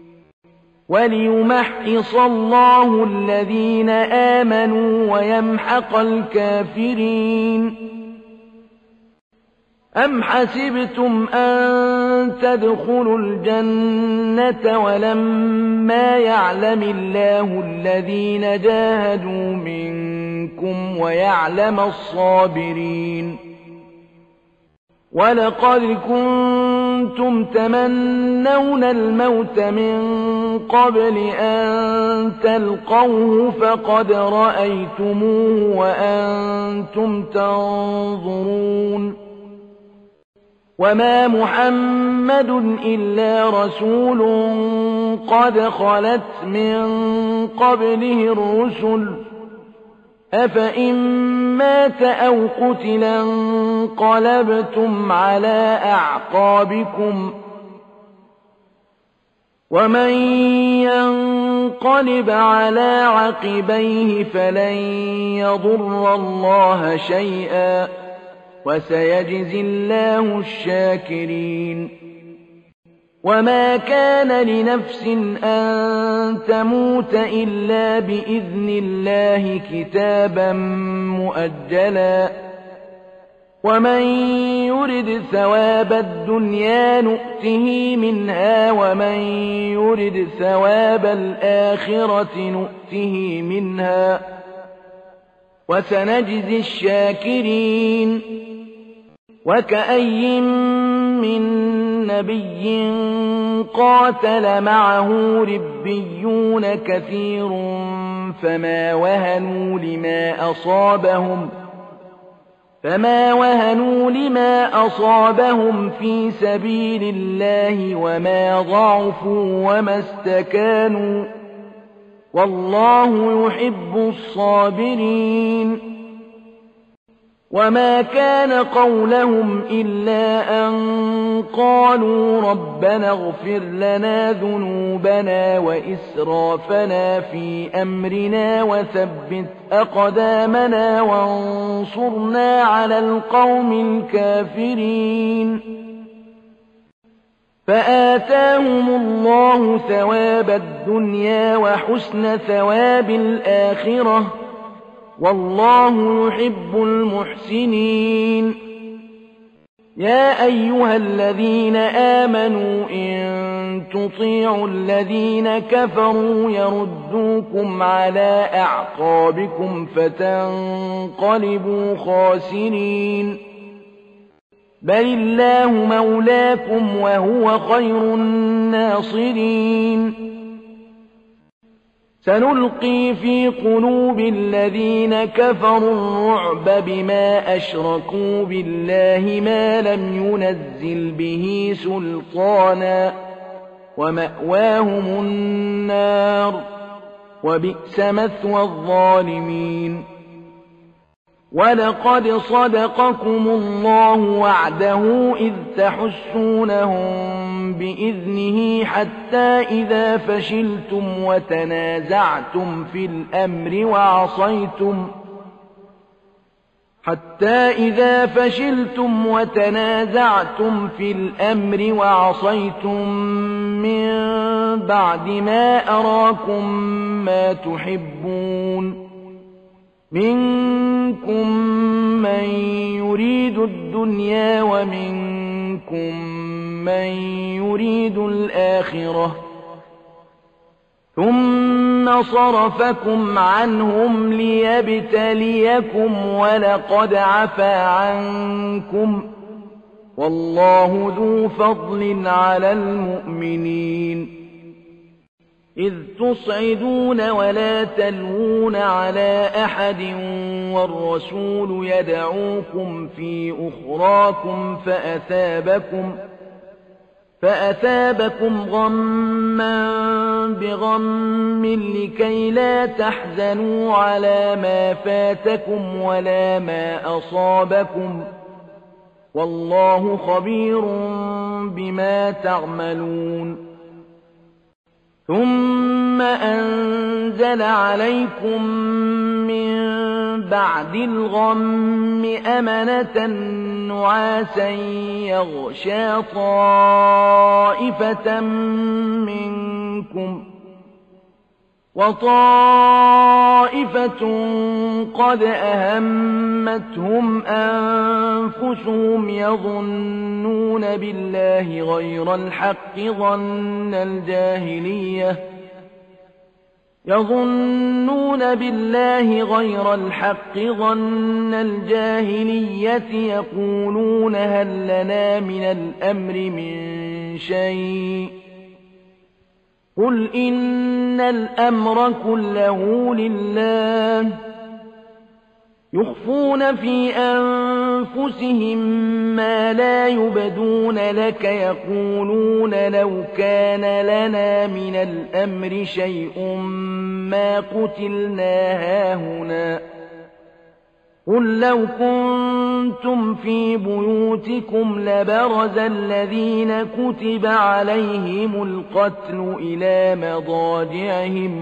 وليمحص الله الذين آمنوا ويمحق الكافرين أم حسبتم أن تدخلوا الجنة ولما يعلم الله الذين جاهدوا منكم ويعلم الصابرين ولقد كنتم تمنون الموت من قبل أن تلقوه فقد رأيتموه وأنتم تنظرون وما محمد إلا رسول قد خلت من قبله الرسل أفإن مات أو قتل انقلبتم على أعقابكم ومن ينقلب على عقبيه فلن يضر الله شيئا وسيجزي الله الشاكرين وما كان لنفس أن تموت إلا بإذن الله كتابا مؤجلا ومن يرد ثواب الدنيا نؤته منها ومن يرد ثواب الآخرة نؤته منها وسنجزي الشاكرين وكأي من نبي قاتل معه ربيون كثير فما وهنوا لما أصابهم في سبيل الله وما ضعفوا وما استكانوا والله يحب الصابرين وما كان قولهم إلا أن قالوا ربنا اغفر لنا ذنوبنا وإسرافنا في أمرنا وثبت أقدامنا وانصرنا على القوم الكافرين فآتاهم الله ثواب الدنيا وحسن ثواب الآخرة والله يحب المحسنين يا أيها الذين آمنوا إن تطيعوا الذين كفروا يردوكم على أعقابكم فتنقلبوا خاسرين بل الله مولاكم وهو خير الناصرين سنلقي في قلوب الذين كفروا الرعب بما أشركوا بالله ما لم ينزل به سلطانا ومأواهم النار وبئس مثوى الظالمين ولقد صدقكم الله وعده إذ تحسونهم بإذنه حتى إذا فشلتم وتنازعتم في الأمر حتى إذا فشلتم وتنازعتم في الأمر وعصيتم من بعد ما أراكم ما تحبون منكم من يريد الدنيا ومنكم من يريد الآخرة ثم صرفكم عنهم ليبتليكم ولقد عفا عنكم والله ذو فضل على المؤمنين إذ تصعدون ولا تلوون على أحد والرسول يدعوكم في أخراكم فأثابكم غما بغم لكي لا تحزنوا على ما فاتكم ولا ما أصابكم والله خبير بما تعملون ثم أنزل عليكم من بعد الغم أمنة نعاسا يغشى طائفة منكم وطائفة قد أهمتهم أنفسهم يظنون بالله غير الحق ظن الجاهلية يقولون هل لنا من الأمر من شيء قل إن الأمر كله لله يخفون في أنفسهم ما لا يبدون لك يقولون لو كان لنا من الأمر شيء ما قتلنا هاهنا قل لو كنتم في بيوتكم لبرز الذين كتب عليهم القتل إلى مضاجعهم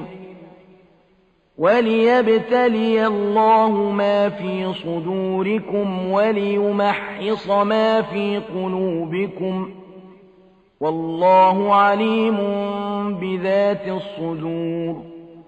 وليبتلي الله ما في صدوركم وليمحص ما في قلوبكم والله عليم بذات الصدور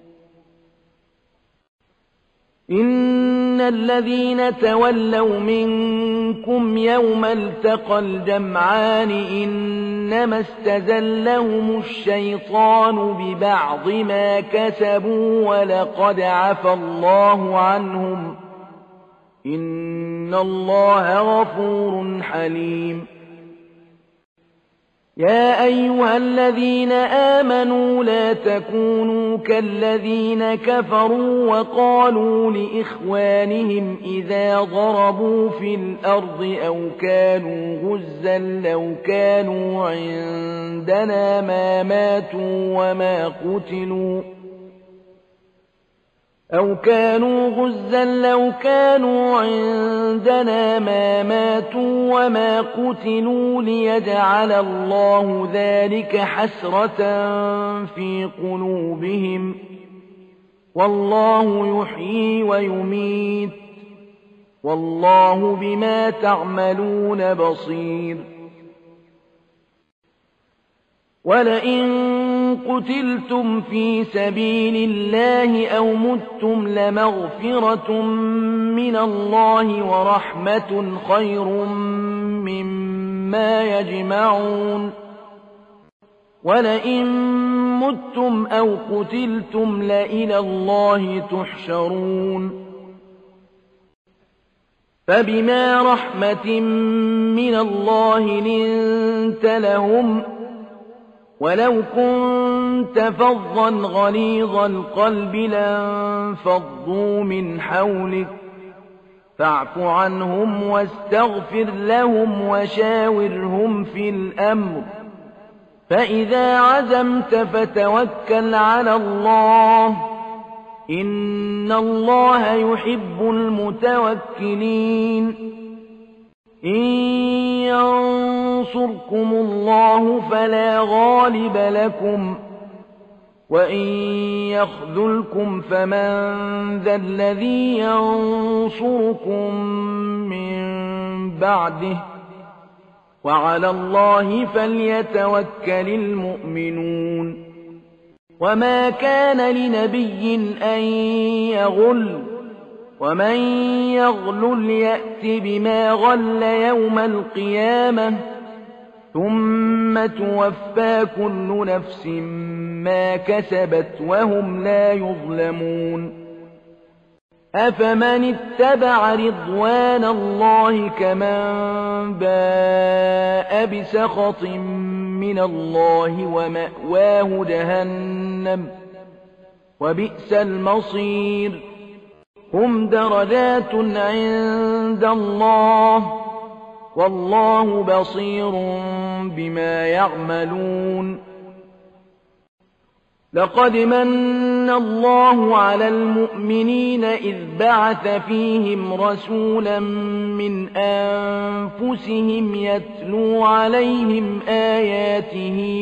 إن الذين تولوا منكم يوم التقى الجمعان إنما استزلهم الشيطان ببعض ما كسبوا ولقد عفى الله عنهم إن الله غفور حليم يا أيها الذين آمنوا لا تكونوا كالذين كفروا وقالوا لإخوانهم إذا ضربوا في الأرض أو كانوا غزا لو كانوا عندنا ما ماتوا وما قتلوا ليجعل الله ذلك حسرة في قلوبهم والله يحيي ويميت والله بما تعملون بصير ولئن قتلتم في سبيل الله أو متم لمغفرة من الله ورحمة خير مما يجمعون ولئن متم أو قتلتم لإلى الله تحشرون فبما رحمة من الله لنت لهم ولو كنت فظا غليظ القلب لانفضوا من حولك فاعف عنهم واستغفر لهم وشاورهم في الأمر فإذا عزمت فتوكل على الله إن الله يحب المتوكلين إن ينصركم الله فلا غالب لكم وإن يخذلكم فمن ذا الذي ينصركم من بعده وعلى الله فليتوكل المؤمنون وما كان لنبي أن يغل ومن يغلل يأت بما غل يوم القيامة ثم توفى كل نفس ما كسبت وهم لا يظلمون أفمن اتبع رضوان الله كمن باء بسخط من الله ومأواه جهنم وبئس المصير هم درجات عند الله والله بصير بما يعملون لقد من الله على المؤمنين إذ بعث فيهم رسولا من أنفسهم يتلو عليهم آياته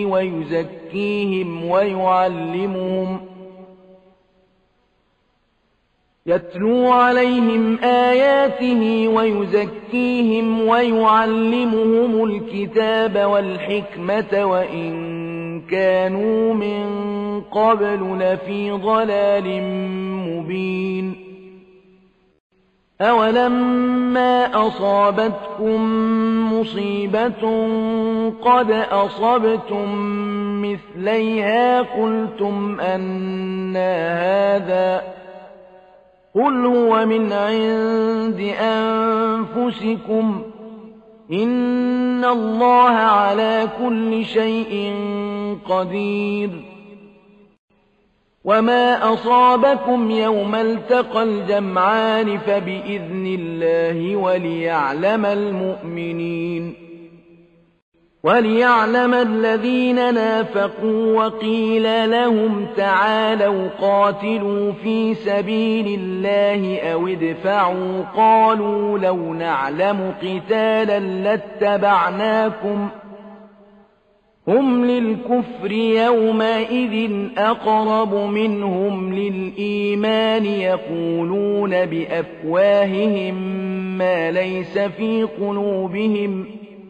ويزكيهم ويعلمهم الكتاب والحكمة وإن كانوا من قبل لفي ضلال مبين أولما أصابتكم مصيبة قد أصبتم مثليها قلتم أنى هذا قل هو من عند أنفسكم إن الله على كل شيء قدير وما أصابكم يوم التقى الجمعان فبإذن الله وليعلم الذين نافقوا وقيل لهم تعالوا قاتلوا في سبيل الله أو ادفعوا قالوا لو نعلم قتالا لاتبعناكم هم للكفر يومئذ أقرب منهم للإيمان يقولون بأفواههم ما ليس في قلوبهم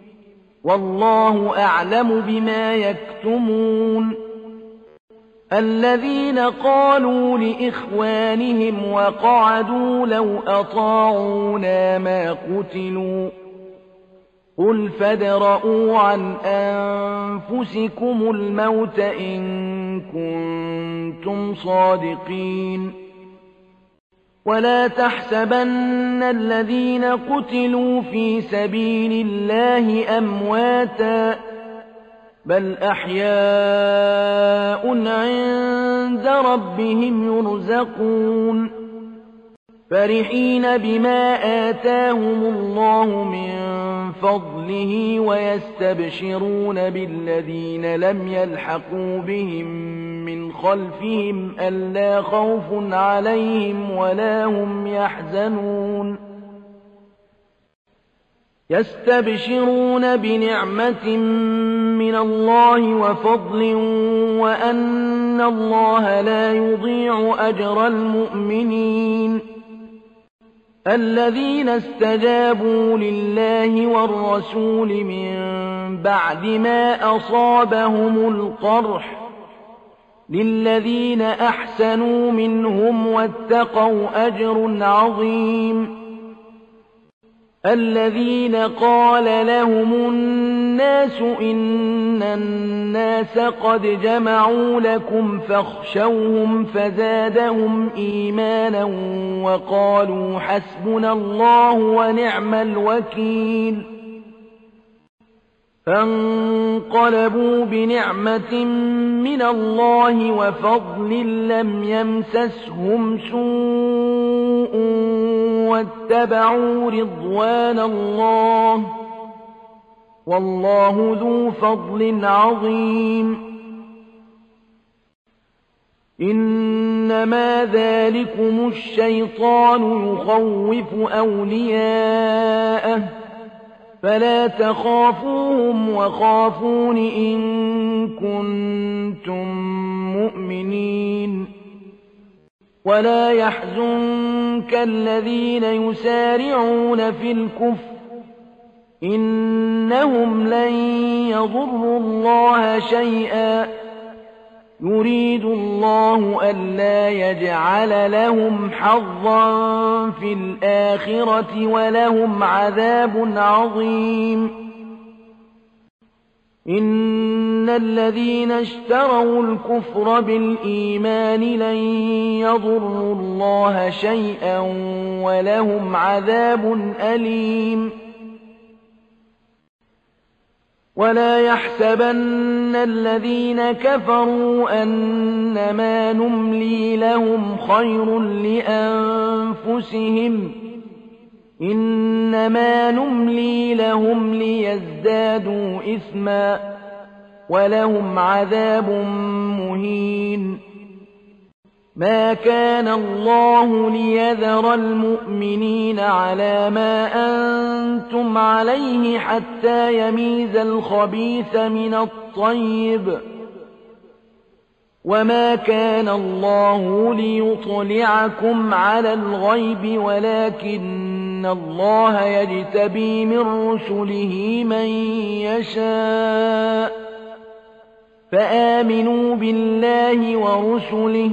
والله أعلم بما يكتمون الذين قالوا لإخوانهم وقعدوا لو أطاعونا ما قتلوا قل فادرءوا عن أنفسكم الموت إن كنتم صادقين ولا تحسبن الذين قتلوا في سبيل الله أمواتا بل أحياء عند ربهم يرزقون فرحين بما آتاهم الله من فضله ويستبشرون بالذين لم يلحقوا بهم من خلفهم ألا خوف عليهم ولا هم يحزنون يستبشرون بنعمة من الله وفضل وأن الله لا يضيع أجر المؤمنين الذين استجابوا لله والرسول من بعد ما أصابهم القرح للذين أحسنوا منهم واتقوا أجر عظيم الذين قال لهم الناس إن الناس قد جمعوا لكم فاخشوهم فزادهم إيمانا وقالوا حسبنا الله ونعم الوكيل فانقلبوا بنعمة من الله وفضل لم يمسسهم سوء واتبعوا رضوان الله والله ذو فضل عظيم إنما ذلكم الشيطان يخوف أولياءه فلا تخافوهم وخافون إن كنتم مؤمنين ولا يحزنك الذين يسارعون في الكفر إنهم لن يضروا الله شيئا يريد الله ألا يجعل لهم حظا في الآخرة ولهم عذاب عظيم إن الذين اشتروا الكفر بالإيمان لن يضروا الله شيئا ولهم عذاب أليم ولا يحسبن الذين كفروا أنما نملي لهم خير لأنفسهم إنما نملي لهم ليزدادوا إثما ولهم عذاب مهين ما كان الله ليذر المؤمنين على ما أنتم عليه حتى يميز الخبيث من الطيب وما كان الله ليطلعكم على الغيب ولكن الله يجتبي من رسله من يشاء فآمنوا بالله ورسله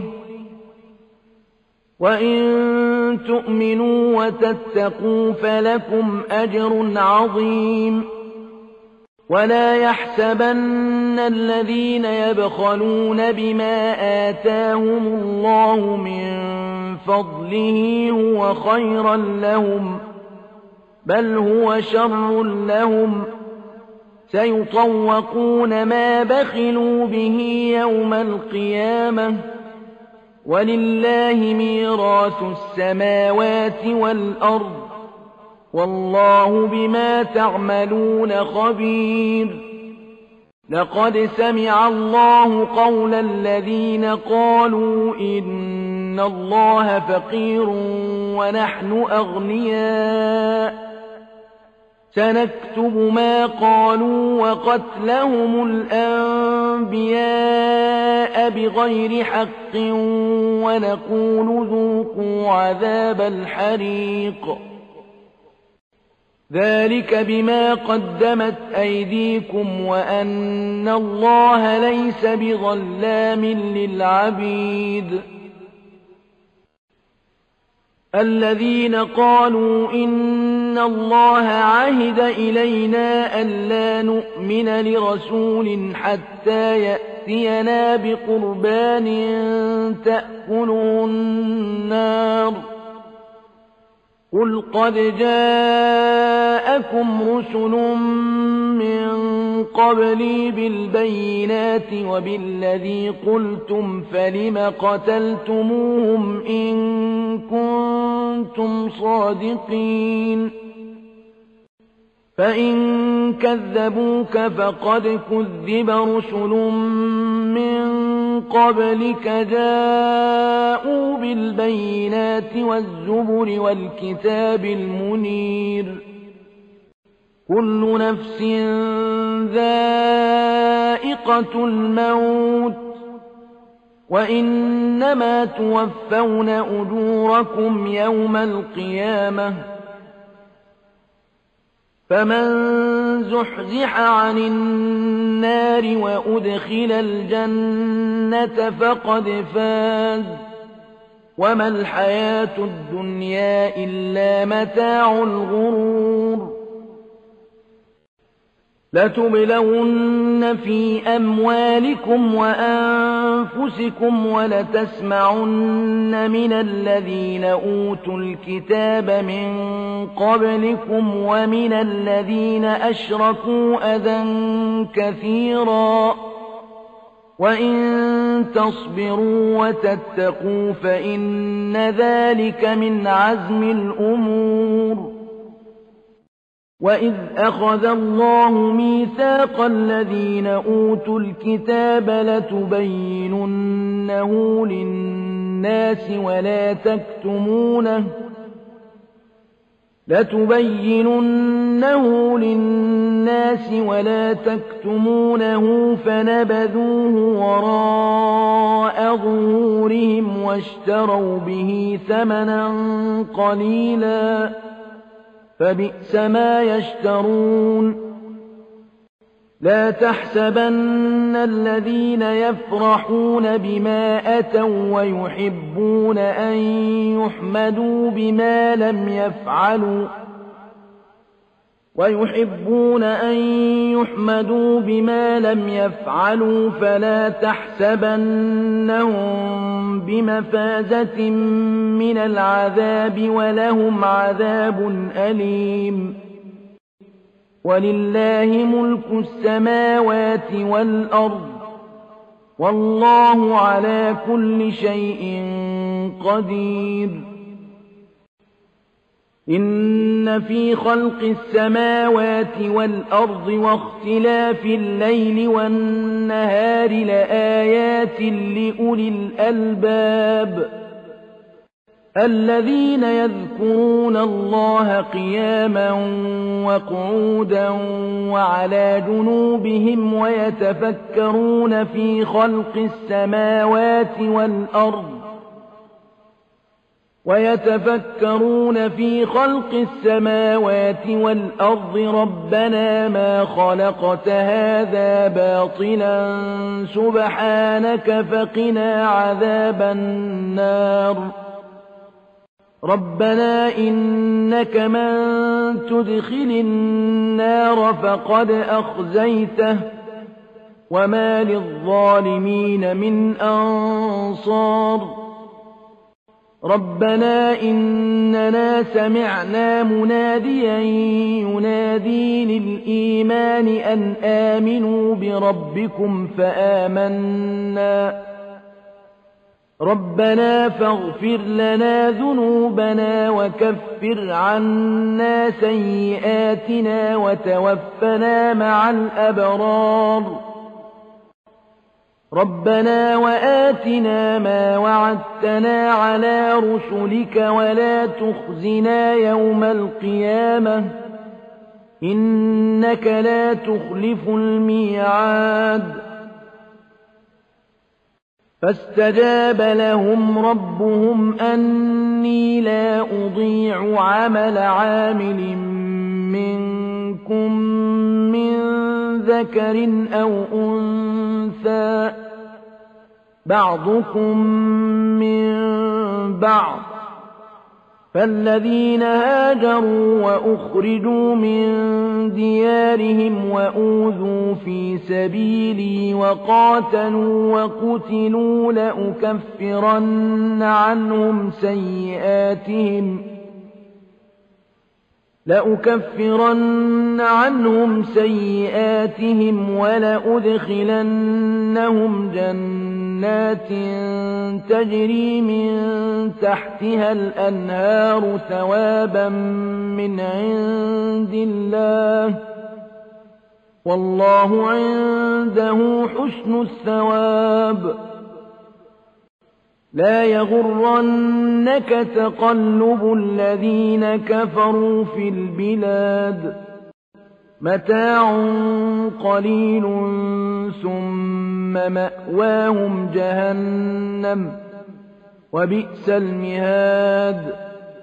وإن تؤمنوا وتتقوا فلكم أجر عظيم ولا يحسبن الذين يبخلون بما آتاهم الله من فضله هو خيرا لهم بل هو شر لهم سيطوقون ما بخلوا به يوم القيامة ولله ميراث السماوات والأرض والله بما تعملون خبير لقد سمع الله قول الذين قالوا إن الله فقير ونحن أغنياء سنكتب ما قالوا وقتلهم الأنبياء بغير حق ونقول ذوقوا عذاب الحريق ذلك بما قدمت أيديكم وأن الله ليس بظلام للعبيد الذين قالوا إن الله عهد إلينا ألا نؤمن لرسول حتى يأتينا بقربان تأكله النار قل قد جاءكم رسل من قبلي بالبينات وبالذي قلتم فلم قتلتموهم إن كنتم صادقين فإن كذبوك فقد كذب رسل من قبلك جاءوا بالبينات والزبر والكتاب المنير كل نفس ذائقة الموت وإنما توفون أجوركم يوم القيامة فمن زحزح عن النار وأدخل الجنة فقد فاز وما الحياة الدنيا إلا متاع الغرور لتبلون في أموالكم وأنفسكم ولتسمعن من الذين أوتوا الكتاب من قبلكم ومن الذين أشركوا أذى كثيرا وإن تصبروا وتتقوا فإن ذلك من عزم الأمور وإذ أخذ الله ميثاق الذين أوتوا الكتاب لتبيننه للناس ولا تكتمونه لَتُبَيِّنُنَّهُ لِلنَّاسِ وَلَا تَكْتُمُونَهُ فَنَبَذُوهُ وَرَاءَ ظُهُورِهِمْ وَاشْتَرَوْا بِهِ ثَمَنًا قَلِيلًا فَبِئْسَ ما يَشْتَرُونَ لا تحسبن الذين يفرحون بما أتوا ويحبون أن يحمدوا بما لم يفعلوا فلا تحسبنهم بمفازة من العذاب ولهم عذاب أليم ولله ملك السماوات والأرض والله على كل شيء قدير إن في خلق السماوات والأرض واختلاف الليل والنهار لآيات لأولي الألباب الذين يذكرون الله قياما وقعودا وعلى جنوبهم ويتفكرون في خلق السماوات والأرض ربنا ما خلقت هذا باطلا سبحانك فقنا عذاب النار ربنا إنك من تدخل النار فقد أخزيته وما للظالمين من أنصار ربنا إننا سمعنا مناديا ينادي للإيمان أن آمنوا بربكم فآمنا ربنا فاغفر لنا ذنوبنا وكفر عنا سيئاتنا وتوفنا مع الأبرار ربنا وآتنا ما وعدتنا على رسلك ولا تخزنا يوم القيامة إنك لا تخلف الميعاد فاستجاب لهم ربهم أني لا أضيع عمل عامل منكم من ذكر أو أنثى بعضكم من بعض فالذين هاجروا وأخرجوا من ديارهم وأوذوا في سبيلي وقاتلوا وقتلوا لأكفرن عنهم سيئاتهم ولأدخلنهم جنات تجري من تحتها الأنهار ثوابا من عند الله والله عنده حسن الثواب لا يغرنك تقلب الذين كفروا في البلاد متاع قليل ثم مأواهم جهنم وبئس المهاد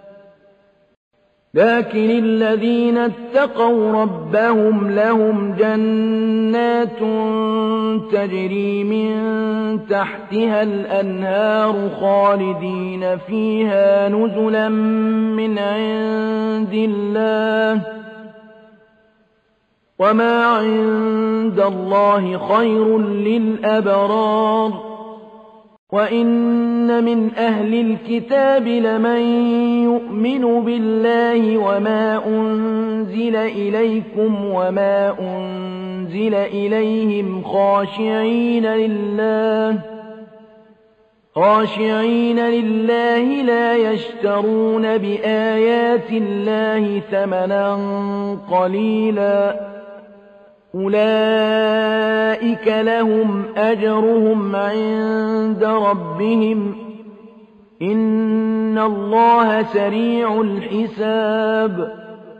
لكن الذين اتقوا ربهم لهم جنات تجري من تحتها الأنهار خالدين فيها نزلا من عند الله وما عند الله خير للأبرار وإن من أهل الكتاب لمن يؤمن بالله وما أنزل إليكم وما أنزل إليهم خاشعين لله لا يشترون بآيات الله ثمنا قليلا أولئك لهم أجرهم عند ربهم إن الله سريع الحساب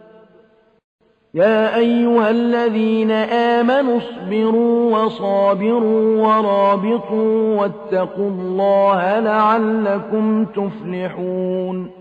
يا أيها الذين آمنوا اصبروا وصابروا ورابطوا واتقوا الله لعلكم تفلحون